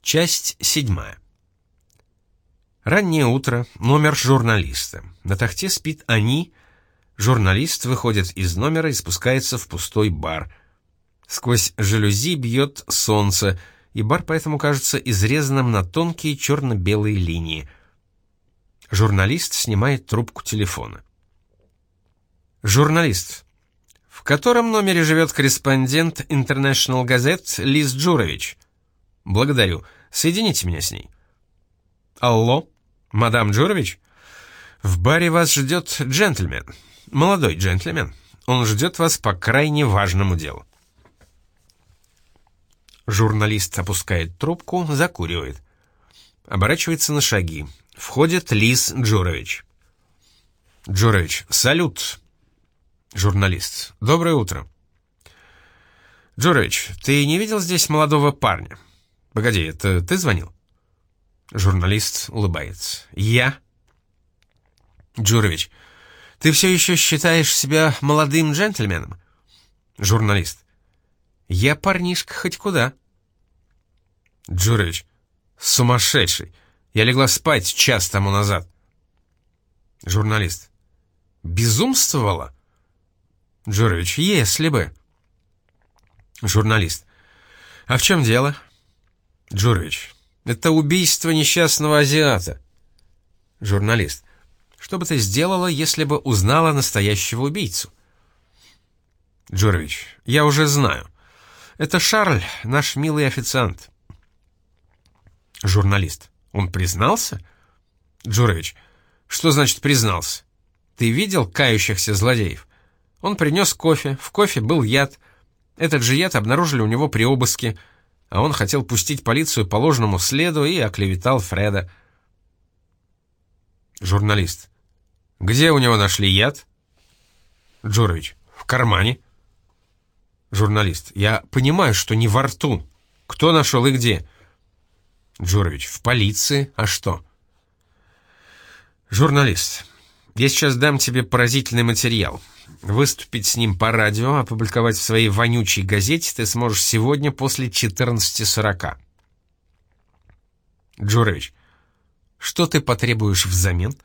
Часть 7. Раннее утро, номер журналиста. На тахте спит Ани. Журналист выходит из номера и спускается в пустой бар. Сквозь жалюзи бьет солнце, и бар поэтому кажется изрезанным на тонкие черно-белые линии. Журналист снимает трубку телефона. Журналист. В котором номере живет корреспондент International Gazette Лиз Джурович? Благодарю. Соедините меня с ней. Алло, мадам Джурович? В баре вас ждет джентльмен. Молодой джентльмен. Он ждет вас по крайне важному делу. Журналист опускает трубку, закуривает. Оборачивается на шаги. Входит Лиз Джурович. Джурович, салют. Журналист, доброе утро. Джурович, ты не видел здесь молодого парня? Погоди, это ты звонил? Журналист улыбается. Я? Джурович, ты все еще считаешь себя молодым джентльменом? Журналист. Я парнишка хоть куда. Джурович, сумасшедший. Я легла спать час тому назад. Журналист. Безумствовала? Джурович, если бы. Журналист. А в чем дело? Джурович. Это убийство несчастного азиата. Журналист. Что бы ты сделала, если бы узнала настоящего убийцу? Джурович. Я уже знаю. Это Шарль, наш милый официант. Журналист. Он признался? Джурович. Что значит признался? Ты видел кающихся злодеев? Он принес кофе, в кофе был яд. Этот же яд обнаружили у него при обыске, а он хотел пустить полицию по ложному следу и оклеветал Фреда. Журналист. Где у него нашли яд? Джурович. В кармане. Журналист. Я понимаю, что не во рту. Кто нашел и где? Джурович. В полиции. А что? Журналист. Я сейчас дам тебе поразительный материал. Выступить с ним по радио, опубликовать в своей вонючей газете ты сможешь сегодня после 14:40. Джурович. Что ты потребуешь взамен?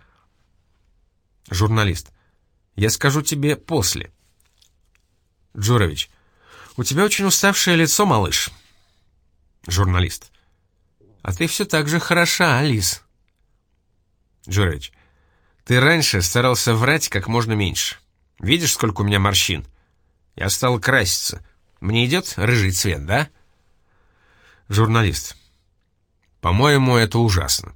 Журналист. Я скажу тебе после. Джурович. У тебя очень уставшее лицо, малыш. Журналист. А ты все так же хороша, Алис. Джурович. Ты раньше старался врать как можно меньше. Видишь, сколько у меня морщин? Я стал краситься. Мне идет рыжий цвет, да? Журналист. По-моему, это ужасно.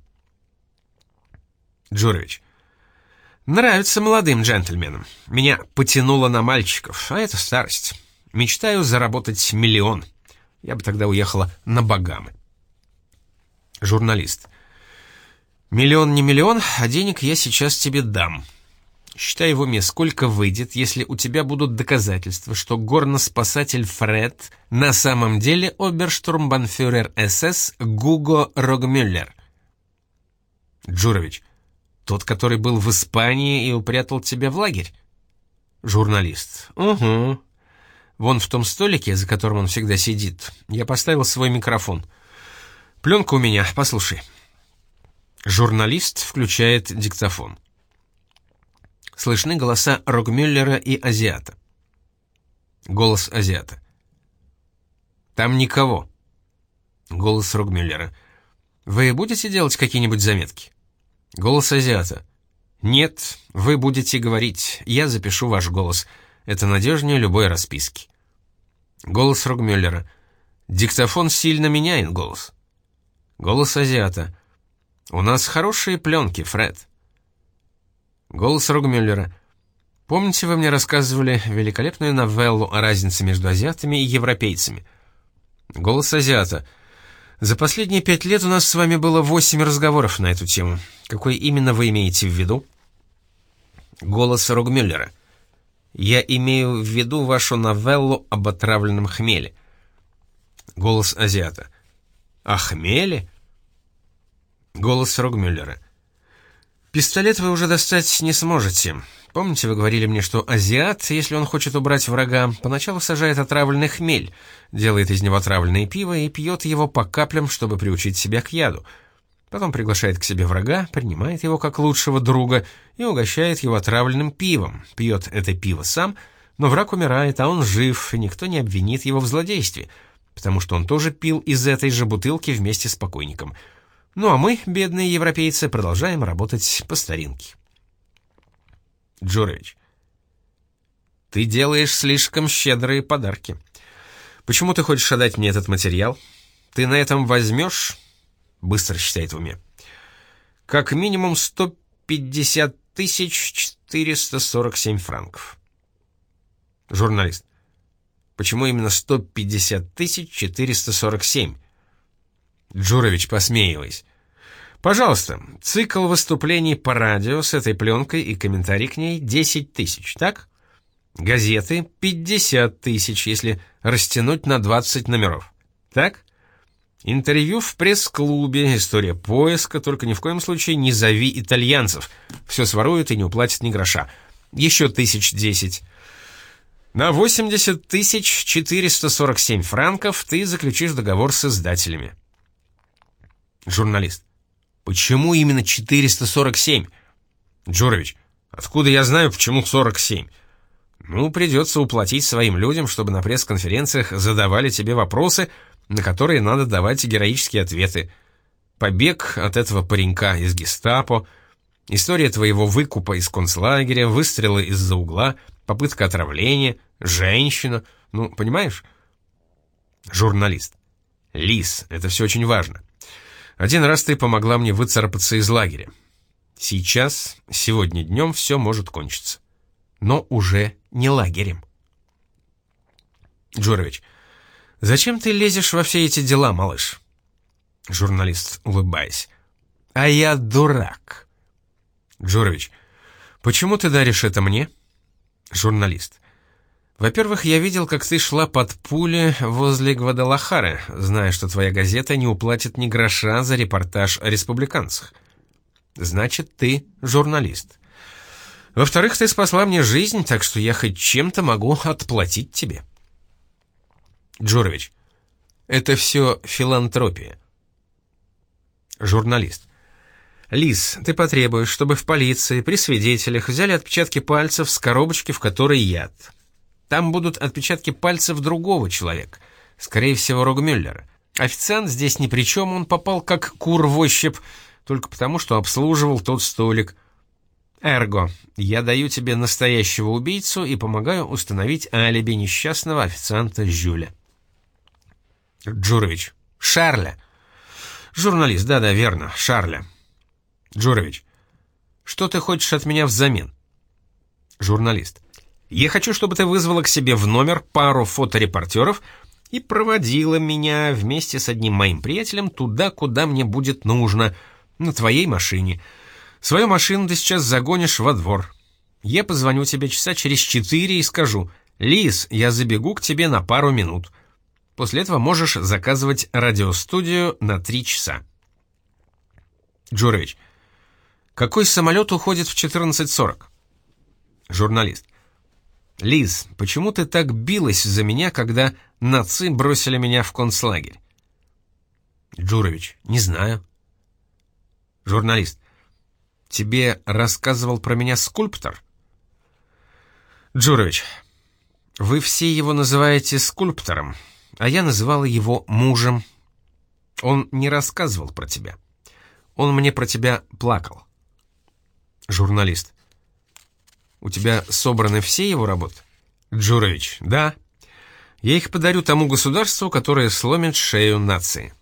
Джурович. Нравится молодым джентльменам. Меня потянуло на мальчиков, а это старость. Мечтаю заработать 1 миллион. Я бы тогда уехала на Багамы. Журналист. Миллион не миллион, а денег я сейчас тебе дам. Считай в уме, сколько выйдет, если у тебя будут доказательства, что горноспасатель Фред на самом деле оберштурмбанфюрер СС Гуго Рогмюллер. Джурович. Тот, который был в Испании и упрятал тебя в лагерь? Журналист. Угу. Вон в том столике, за которым он всегда сидит, я поставил свой микрофон. Пленка у меня, послушай. Журналист включает диктофон. Слышны голоса Рогмюллера и азиата. Голос азиата. Там никого. Голос Рогмюллера. Вы будете делать какие-нибудь заметки? Голос азиата. Нет, вы будете говорить. Я запишу ваш голос. Это надежнее любой расписки. Голос Рогмюллера. Диктофон сильно меняет голос. Голос азиата. У нас хорошие пленки, Фред. Голос Рогмюллера. Помните, вы мне рассказывали великолепную новеллу о разнице между азиатами и европейцами? Голос азиата. За последние 5 лет у нас с вами было 8 разговоров на эту тему. Какой именно вы имеете в виду? Голос Рогмюллера. Я имею в виду вашу новеллу об отравленном хмеле. Голос азиата. О хмеле? Голос Рогмюллера. Пистолет вы уже достать не сможете. Помните, вы говорили мне, что азиат, если он хочет убрать врага, поначалу сажает отравленный хмель, делает из него отравленное пиво и пьет его по каплям, чтобы приучить себя к яду. Потом приглашает к себе врага, принимает его как лучшего друга и угощает его отравленным пивом. Пьет это пиво сам, но враг умирает, а он жив, и никто не обвинит его в злодействе, потому что он тоже пил из этой же бутылки вместе с покойником. Ну а мы, бедные европейцы, продолжаем работать по старинке. Джурович, ты делаешь слишком щедрые подарки. Почему ты хочешь отдать мне этот материал? Ты на этом возьмешь, быстро считает в уме, как минимум 150 447 франков. Журналист. Почему именно 150 447? Джурович, посмеиваясь. Пожалуйста, цикл выступлений по радио с этой пленкой и комментарий к ней 10 тысяч, так? Газеты 50 тысяч, если растянуть на 20 номеров, так? Интервью в пресс-клубе, история поиска, только ни в коем случае не зови итальянцев. Все своруют и не уплатят ни гроша. Еще 1010. На 80 447 франков ты заключишь договор с издателями. Журналист. Почему именно 447? Джурович. Откуда я знаю, почему 47? Ну, придется уплатить своим людям, чтобы на пресс-конференциях задавали тебе вопросы, на которые надо давать героические ответы. Побег от этого паренька из гестапо, история твоего выкупа из концлагеря, выстрелы из-за угла, попытка отравления, женщина. Ну, понимаешь? Журналист. Лис, это все очень важно. Один раз ты помогла мне выцарапаться из лагеря. Сейчас, сегодня днем все может кончиться. Но уже не лагерем. Джурович. Зачем ты лезешь во все эти дела, малыш? Журналист, улыбаясь. А я дурак. Джурович. Почему ты даришь это мне? Журналист. Во-первых, я видел, как ты шла под пули возле Гвадалахары, зная, что твоя газета не уплатит ни гроша за репортаж о республиканцах. Значит, ты журналист. Во-вторых, ты спасла мне жизнь, так что я хоть чем-то могу отплатить тебе. Джурович. Это все филантропия. Журналист. Лис, ты потребуешь, чтобы в полиции при свидетелях взяли отпечатки пальцев с коробочки, в которой яд. Там будут отпечатки пальцев другого человека, скорее всего, Рогмюллера. Официант здесь ни при чем, он попал как кур в ощупь, только потому, что обслуживал тот столик. Эрго, я даю тебе настоящего убийцу и помогаю установить алиби несчастного официанта Жюля. Джурович. Шарля. Журналист, да-да, верно, Шарля. Джурович. Что ты хочешь от меня взамен? Журналист. Я хочу, чтобы ты вызвала к себе в номер пару фоторепортеров и проводила меня вместе с одним моим приятелем туда, куда мне будет нужно, на твоей машине. Свою машину ты сейчас загонишь во двор. Я позвоню тебе часа через 4 и скажу: «Лис, я забегу к тебе на пару минут». После этого можешь заказывать радиостудию на 3 часа. Джурович. Какой самолет уходит в 14:40? Журналист. Лиз, почему ты так билась за меня, когда наци бросили меня в концлагерь? Джурович. Не знаю. Журналист. Тебе рассказывал про меня скульптор? Джурович. Вы все его называете скульптором, а я называла его мужем. Он не рассказывал про тебя. Он мне про тебя плакал. Журналист. У тебя собраны все его работы? Джурович. Да. Я их подарю тому государству, которое сломит шею нации.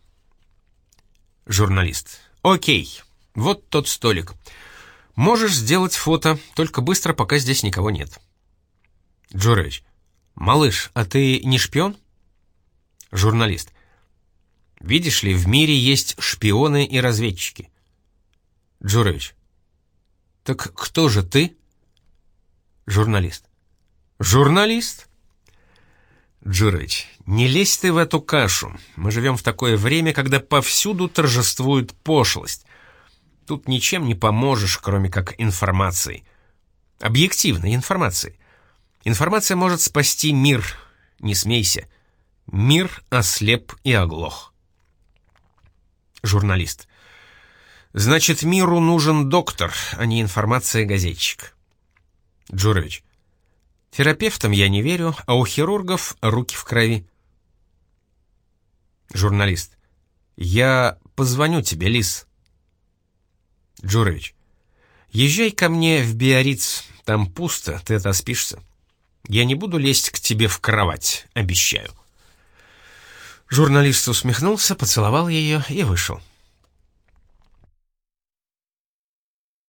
Журналист. Окей. Вот тот столик. Можешь сделать фото, только быстро, пока здесь никого нет. Джурович. Малыш, а ты не шпион? Журналист. Видишь ли, в мире есть шпионы и разведчики. Джурович. Так кто же ты? Журналист. Журналист? Джурович, не лезь ты в эту кашу. Мы живем в такое время, когда повсюду торжествует пошлость. Тут ничем не поможешь, кроме как информацией. Объективной информацией. Информация может спасти мир. Не смейся. Мир ослеп и оглох. Журналист. Значит, миру нужен доктор, а не информация-газетчик. Джурович. Терапевтам я не верю, а у хирургов руки в крови. Журналист. Я позвоню тебе, Лис. Джурович. Езжай ко мне в Биарриц, там пусто, ты отоспишься. Я не буду лезть к тебе в кровать, обещаю. Журналист усмехнулся, поцеловал ее и вышел.